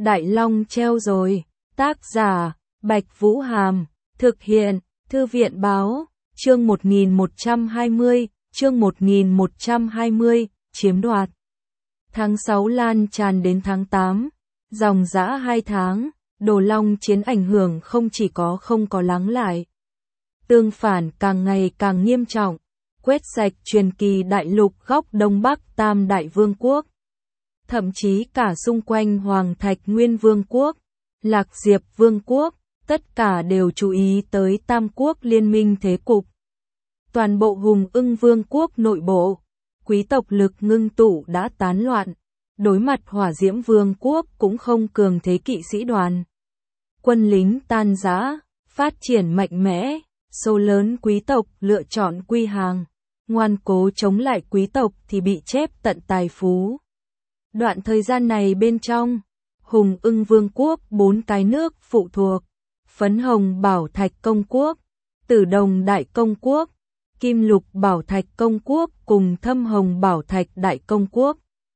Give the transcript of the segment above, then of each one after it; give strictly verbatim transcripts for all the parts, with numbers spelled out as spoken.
Đại Long treo rồi. Tác giả, Bạch Vũ Hàm. Thực hiện, Thư viện Báo. Chương một nghìn một trăm hai mươi, chương một nghìn một trăm hai mươi, chiếm đoạt. Tháng sáu lan tràn đến tháng tám, dòng dã hai tháng, Đồ Long chiến ảnh hưởng không chỉ có không có lắng lại. Tương phản càng ngày càng nghiêm trọng, quét sạch truyền kỳ đại lục góc Đông Bắc Tam Đại Vương quốc. Thậm chí cả xung quanh Hoàng Thạch Nguyên Vương quốc, Lạc Diệp Vương quốc, tất cả đều chú ý tới Tam Quốc liên minh thế cục. Toàn bộ Hùng Ưng Vương quốc nội bộ, quý tộc lực ngưng tụ đã tán loạn, đối mặt Hỏa Diễm Vương quốc cũng không cường thế kỵ sĩ đoàn. Quân lính tan rã, phát triển mạnh mẽ, số lớn quý tộc lựa chọn quy hàng, ngoan cố chống lại quý tộc thì bị chép tận tài phú. Đoạn thời gian này bên trong, Hùng Ưng Vương quốc bốn cái nước phụ thuộc, Phấn Hồng Bảo Thạch Công quốc, Tử Đồng Đại Công quốc, Kim Lục Bảo Thạch Công quốc cùng Thâm Hồng Bảo Thạch Đại Công quốc.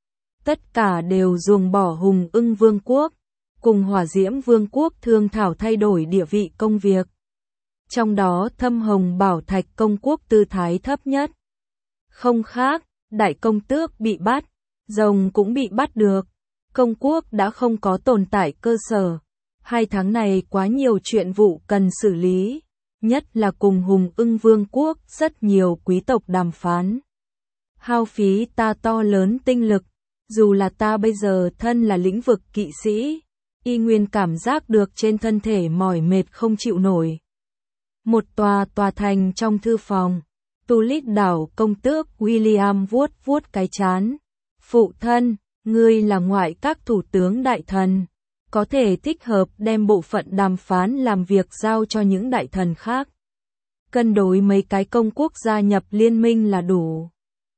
Tất cả đều ruồng bỏ Hùng Ưng Vương quốc, cùng Hỏa Diễm Vương quốc thương thảo thay đổi địa vị công việc. Trong đó Thâm Hồng Bảo Thạch Công quốc tư thái thấp nhất. Không khác, Đại Công Tước bị bắt, Rồng cũng bị bắt được. Công quốc đã không có tồn tại cơ sở. Hai tháng này quá nhiều chuyện vụ cần xử lý, nhất là cùng Hùng Ưng Vương quốc rất nhiều quý tộc đàm phán. Hao phí ta to lớn tinh lực, dù là ta bây giờ thân là lĩnh vực kỵ sĩ, y nguyên cảm giác được trên thân thể mỏi mệt không chịu nổi. Một tòa tòa thành trong thư phòng, Tulip đảo công tước William vuốt vuốt cái trán. Phụ thân, ngươi là ngoại các thủ tướng đại thần, có thể thích hợp đem bộ phận đàm phán làm việc giao cho những đại thần khác. Cân đối mấy cái công quốc gia nhập liên minh là đủ.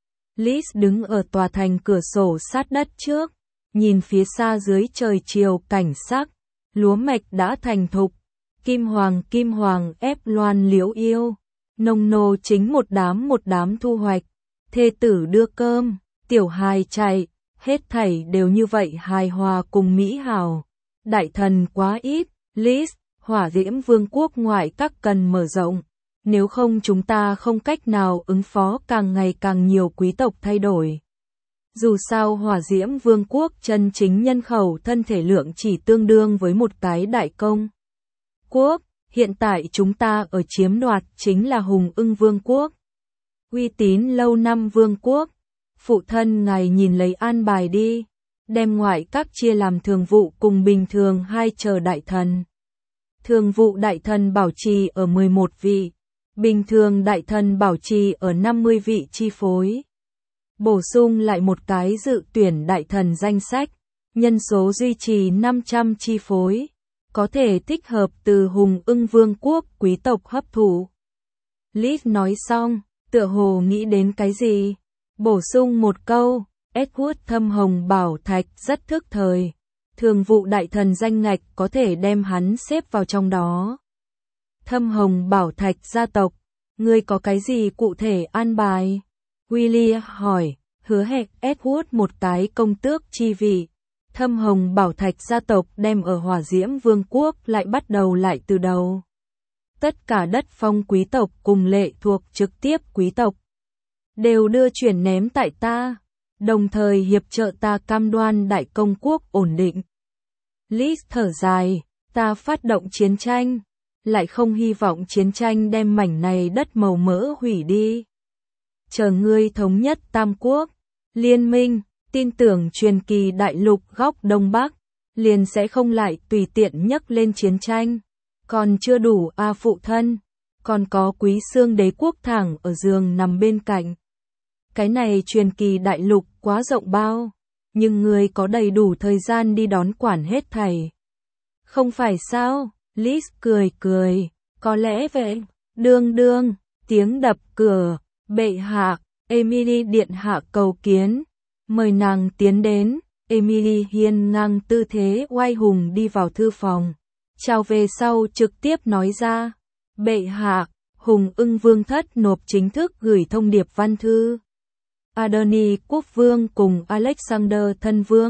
Liz đứng ở tòa thành cửa sổ sát đất trước, nhìn phía xa dưới trời chiều cảnh sắc, lúa mạch đã thành thục, kim hoàng kim hoàng ép loan liễu yêu, nông nô chính một đám một đám thu hoạch, thê tử đưa cơm, tiểu hài chạy, hết thảy đều như vậy hài hòa cùng mỹ hảo. Đại thần quá ít, Liz, Hỏa Diễm Vương quốc ngoại các cần mở rộng, nếu không chúng ta không cách nào ứng phó càng ngày càng nhiều quý tộc thay đổi. Dù sao Hỏa Diễm Vương quốc chân chính nhân khẩu thân thể lượng chỉ tương đương với một cái đại công quốc, hiện tại chúng ta ở chiếm đoạt chính là Hùng Ưng Vương quốc. Uy tín lâu năm vương quốc, phụ thân ngài nhìn lấy an bài đi, đem ngoại các chia làm thường vụ cùng bình thường hai chờ đại thần. Thường vụ đại thần bảo trì ở mười một vị, bình thường đại thần bảo trì ở năm mươi vị chi phối. Bổ sung lại một cái dự tuyển đại thần danh sách, nhân số duy trì năm trăm chi phối, có thể thích hợp từ Hùng Ưng Vương quốc quý tộc hấp thụ. Liz nói xong, tựa hồ nghĩ đến cái gì, bổ sung một câu, Edward Thâm Hồng Bảo Thạch rất thức thời, thường vụ đại thần danh ngạch có thể đem hắn xếp vào trong đó. Thâm Hồng Bảo Thạch gia tộc, ngươi có cái gì cụ thể an bài? William hỏi, hứa hẹn Edward một cái công tước chi vị. Thâm Hồng Bảo Thạch gia tộc đem ở Hỏa Diễm Vương quốc lại bắt đầu lại từ đầu. Tất cả đất phong quý tộc cùng lệ thuộc trực tiếp quý tộc đều đưa chuyển ném tại ta, đồng thời hiệp trợ ta cam đoan đại công quốc ổn định. Liz thở dài, ta phát động chiến tranh, lại không hy vọng chiến tranh đem mảnh này đất màu mỡ hủy đi. Chờ ngươi thống nhất Tam Quốc, liên minh, tin tưởng truyền kỳ đại lục góc Đông Bắc, liền sẽ không lại tùy tiện nhấc lên chiến tranh. Còn chưa đủ a phụ thân, còn có Quý Xương đế quốc thẳng ở giường nằm bên cạnh. Cái này truyền kỳ đại lục quá rộng bao, nhưng ngươi có đầy đủ thời gian đi đón quản hết thảy. Không phải sao? Liz cười cười, có lẽ vậy. Đương đương, tiếng đập cửa, bệ hạ, Emily điện hạ cầu kiến, mời nàng tiến đến. Emily hiên ngang tư thế oai hùng đi vào thư phòng, chào về sau trực tiếp nói ra, bệ hạ, Hùng Ưng Vương thất nộp chính thức gửi thông điệp văn thư. Adoni quốc vương cùng Alexander thân vương,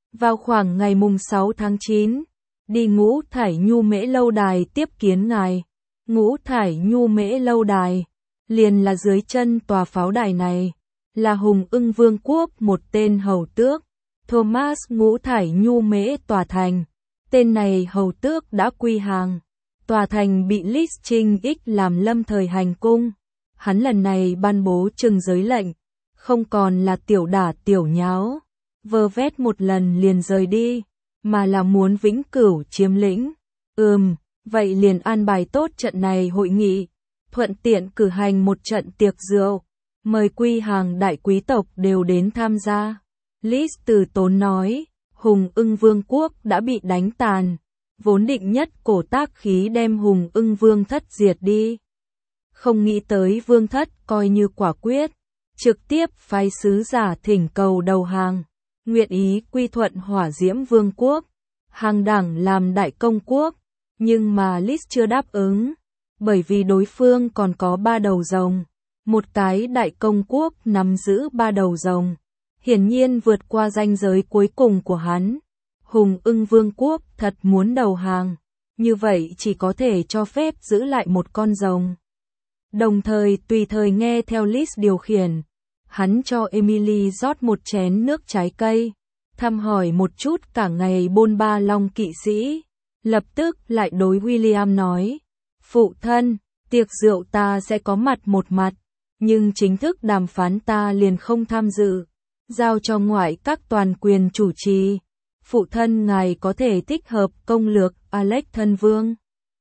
Vào khoảng ngày mùng sáu tháng chín, đi Ngũ Thải Nhu Mễ lâu đài tiếp kiến ngài. Ngũ Thải Nhu Mễ lâu đài, liền là dưới chân tòa pháo đài này, là Hùng Ưng Vương quốc một tên hầu tước, Thomas Ngũ Thải Nhu Mễ tòa thành. Tên này hầu tước đã quy hàng. Tòa thành bị Lis Trinh X làm lâm thời hành cung. Hắn lần này ban bố trừng giới lệnh, không còn là tiểu đả tiểu nháo, vơ vét một lần liền rời đi, mà là muốn vĩnh cửu chiếm lĩnh. Ừm, vậy liền an bài tốt trận này hội nghị, thuận tiện cử hành một trận tiệc rượu, mời quy hàng đại quý tộc đều đến tham gia. Lis từ tốn nói, Hùng Ưng Vương quốc đã bị đánh tàn, vốn định nhất cổ tác khí đem Hùng Ưng Vương thất diệt đi. Không nghĩ tới Vương thất coi như quả quyết, trực tiếp phái sứ giả thỉnh cầu đầu hàng, nguyện ý quy thuận Hỏa Diễm Vương quốc, hàng đẳng làm đại công quốc, nhưng mà Lis chưa đáp ứng, bởi vì đối phương còn có ba đầu rồng, một cái đại công quốc nắm giữ ba đầu rồng, hiển nhiên vượt qua ranh giới cuối cùng của hắn. Hùng Ưng Vương quốc thật muốn đầu hàng, như vậy chỉ có thể cho phép giữ lại một con rồng. Đồng thời tùy thời nghe theo Lis điều khiển, hắn cho Emily rót một chén nước trái cây, thăm hỏi một chút cả ngày bôn ba long kỵ sĩ, lập tức lại đối William nói, phụ thân, tiệc rượu ta sẽ có mặt một mặt, nhưng chính thức đàm phán ta liền không tham dự, giao cho ngoại các toàn quyền chủ trì. Phụ thân ngài có thể thích hợp công lược Alex thân vương.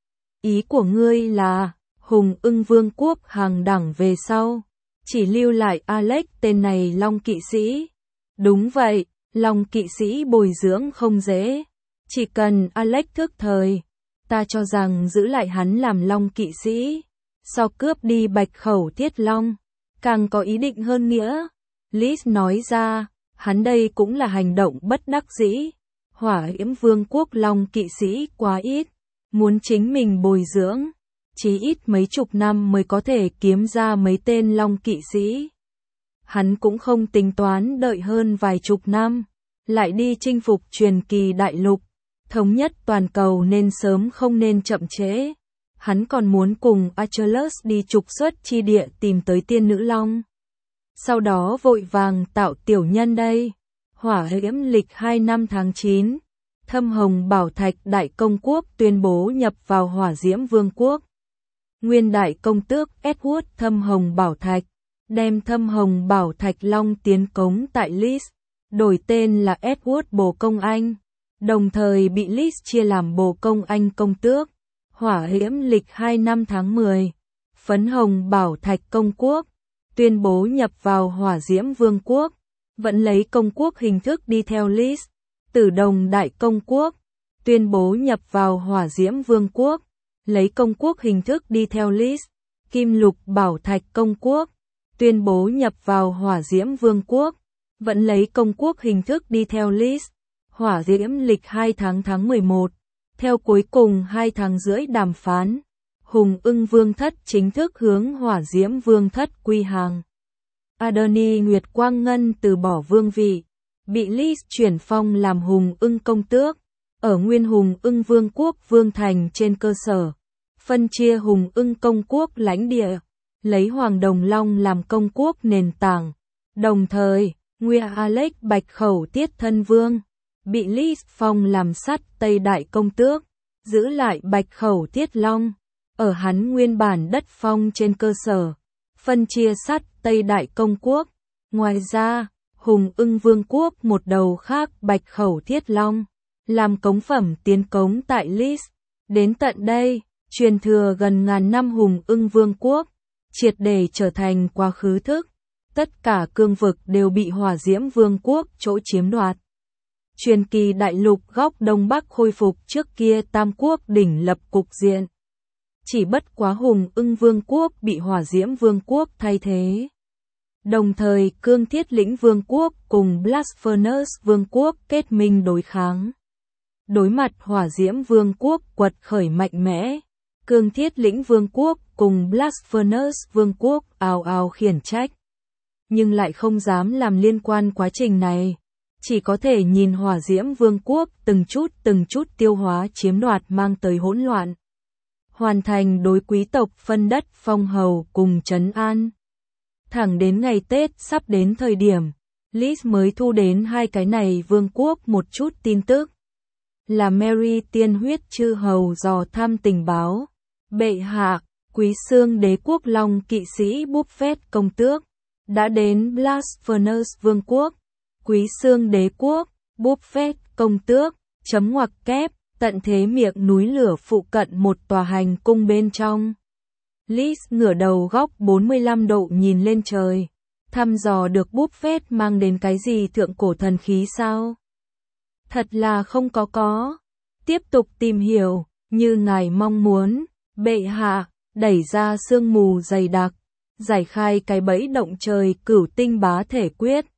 Ý của ngươi là, Hùng Ưng Vương quốc hàng đẳng về sau, chỉ lưu lại Alex tên này long kỵ sĩ. Đúng vậy, long kỵ sĩ bồi dưỡng không dễ, chỉ cần Alex thức thời, ta cho rằng giữ lại hắn làm long kỵ sĩ, so cướp đi Bạch Khẩu Thiết Long, càng có ý định hơn nữa. Lis nói ra, hắn đây cũng là hành động bất đắc dĩ. Hỏa Diễm Vương quốc long kỵ sĩ quá ít, muốn chính mình bồi dưỡng, chí ít mấy chục năm mới có thể kiếm ra mấy tên long kỵ sĩ. Hắn cũng không tính toán đợi hơn vài chục năm, lại đi chinh phục truyền kỳ đại lục, thống nhất toàn cầu nên sớm không nên chậm trễ. Hắn còn muốn cùng Achilles đi trục xuất chi địa tìm tới tiên nữ long. Sau đó vội vàng tạo tiểu nhân đây. Hỏa Diễm lịch hai năm tháng chín, Thâm Hồng Bảo Thạch Đại Công Quốc tuyên bố nhập vào Hỏa Diễm Vương quốc. Nguyên Đại Công Tước Edward Thâm Hồng Bảo Thạch, đem Thâm Hồng Bảo Thạch Long tiến cống tại Lis, đổi tên là Edward Bồ Công Anh, đồng thời bị Lis chia làm Bồ Công Anh Công Tước. Hỏa Diễm lịch hai năm tháng mười, Phấn Hồng Bảo Thạch Công Quốc, tuyên bố nhập vào Hỏa Diễm Vương quốc. Vẫn lấy công quốc hình thức đi theo Lis. Tử Đồng Đại Công Quốc, tuyên bố nhập vào Hỏa Diễm Vương quốc, lấy công quốc hình thức đi theo Lis. Kim Lục Bảo Thạch Công Quốc, tuyên bố nhập vào Hỏa Diễm Vương quốc, vẫn lấy công quốc hình thức đi theo Lis. Hỏa Diễm lịch hai tháng tháng mười một, theo cuối cùng hai tháng rưỡi đàm phán, Hùng Ưng Vương thất chính thức hướng Hỏa Diễm Vương thất quy hàng. Adoni Nguyệt Quang Ngân từ bỏ vương vị, bị Lis chuyển phong làm Hùng Ưng Công Tước, ở nguyên Hùng Ưng Vương quốc Vương Thành trên cơ sở, phân chia Hùng Ưng Công Quốc lãnh địa, lấy Hoàng Đồng Long làm công quốc nền tảng. Đồng thời, nguyên Alex Bạch Khẩu Tiết Thân Vương, bị Lis phong làm sắt Tây Đại Công Tước, giữ lại Bạch Khẩu Tiết Long, ở hắn nguyên bản đất phong trên cơ sở, phân chia sắt Tây Đại Công Quốc. Ngoài ra, Hùng Ưng Vương quốc một đầu khác Bạch Khẩu Thiết Long, làm cống phẩm tiến cống tại Lis. Đến tận đây, truyền thừa gần ngàn năm Hùng Ưng Vương quốc, triệt để trở thành quá khứ thức. Tất cả cương vực đều bị Hỏa Diễm Vương quốc chỗ chiếm đoạt. Truyền kỳ đại lục góc Đông Bắc khôi phục trước kia Tam Quốc đỉnh lập cục diện. Chỉ bất quá Hùng Ưng Vương quốc bị Hỏa Diễm Vương quốc thay thế. Đồng thời Cương Thiết Lĩnh Vương quốc cùng Blast Furnace Vương quốc kết minh đối kháng. Đối mặt Hỏa Diễm Vương quốc quật khởi mạnh mẽ, Cương Thiết Lĩnh Vương quốc cùng Blast Furnace Vương quốc ào ào khiển trách. Nhưng lại không dám làm liên quan quá trình này. chỉ có thể nhìn hỏa diễm vương quốc từng chút từng chút tiêu hóa chiếm đoạt mang tới hỗn loạn. Hoàn thành đối quý tộc phân đất phong hầu cùng trấn an. Thẳng đến ngày Tết sắp đến thời điểm, Liz mới thu đến hai cái này vương quốc một chút tin tức. Là Mary tiên huyết chư hầu dò thăm tình báo. Bệ hạ, quý xương đế quốc long kỵ sĩ Buffett công tước, đã đến Blast Furnace vương quốc. Quý xương đế quốc, Buffett công tước, chấm ngoặc kép, tận thế miệng núi lửa phụ cận một tòa hành cung bên trong. Liz ngửa đầu góc bốn mươi lăm độ nhìn lên trời, thăm dò được Buffett mang đến cái gì thượng cổ thần khí sao? Thật là không có có. Tiếp tục tìm hiểu, như ngài mong muốn, bệ hạ, đẩy ra sương mù dày đặc, giải khai cái bẫy động trời cửu tinh bá thể quyết.